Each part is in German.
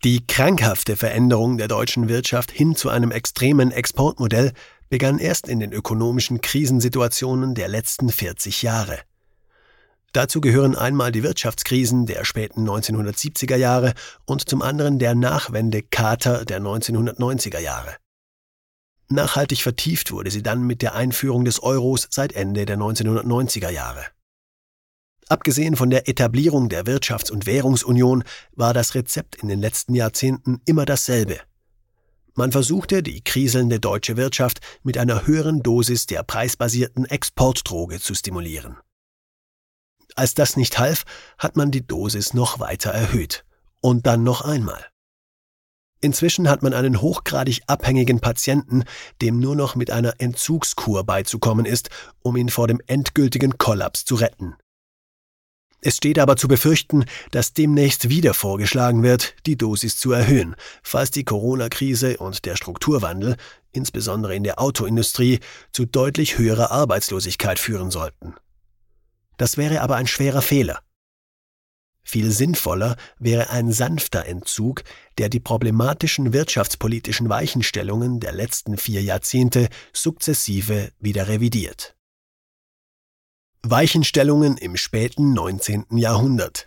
Die krankhafte Veränderung der deutschen Wirtschaft hin zu einem extremen Exportmodell begann erst in den ökonomischen Krisensituationen der letzten 40 Jahre. Dazu gehören einmal die Wirtschaftskrisen der späten 1970er Jahre und zum anderen der Nachwende-Kater der 1990er Jahre. Nachhaltig vertieft wurde sie dann mit der Einführung des Euros seit Ende der 1990er Jahre. Abgesehen von der Etablierung der Wirtschafts- und Währungsunion war das Rezept in den letzten Jahrzehnten immer dasselbe. Man versuchte, die kriselnde deutsche Wirtschaft mit einer höheren Dosis der preisbasierten Exportdroge zu stimulieren. Als das nicht half, hat man die Dosis noch weiter erhöht. Und dann noch einmal. Inzwischen hat man einen hochgradig abhängigen Patienten, dem nur noch mit einer Entzugskur beizukommen ist, um ihn vor dem endgültigen Kollaps zu retten. Es steht aber zu befürchten, dass demnächst wieder vorgeschlagen wird, die Dosis zu erhöhen, falls die Corona-Krise und der Strukturwandel, insbesondere in der Autoindustrie, zu deutlich höherer Arbeitslosigkeit führen sollten. Das wäre aber ein schwerer Fehler. Viel sinnvoller wäre ein sanfter Entzug, der die problematischen wirtschaftspolitischen Weichenstellungen der letzten 4 Jahrzehnte sukzessive wieder revidiert. Weichenstellungen im späten 19. Jahrhundert.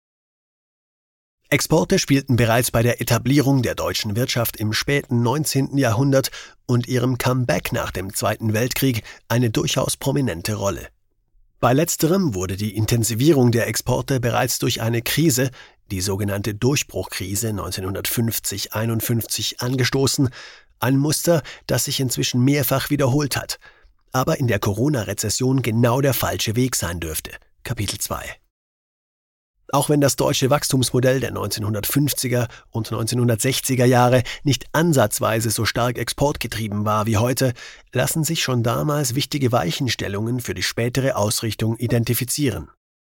Exporte spielten bereits bei der Etablierung der deutschen Wirtschaft im späten 19. Jahrhundert und ihrem Comeback nach dem Zweiten Weltkrieg eine durchaus prominente Rolle. Bei letzterem wurde die Intensivierung der Exporte bereits durch eine Krise, die sogenannte Durchbruchkrise 1950-51, angestoßen, ein Muster, das sich inzwischen mehrfach wiederholt hat, aber in der Corona-Rezession genau der falsche Weg sein dürfte. Kapitel 2. Auch wenn das deutsche Wachstumsmodell der 1950er und 1960er Jahre nicht ansatzweise so stark exportgetrieben war wie heute, lassen sich schon damals wichtige Weichenstellungen für die spätere Ausrichtung identifizieren.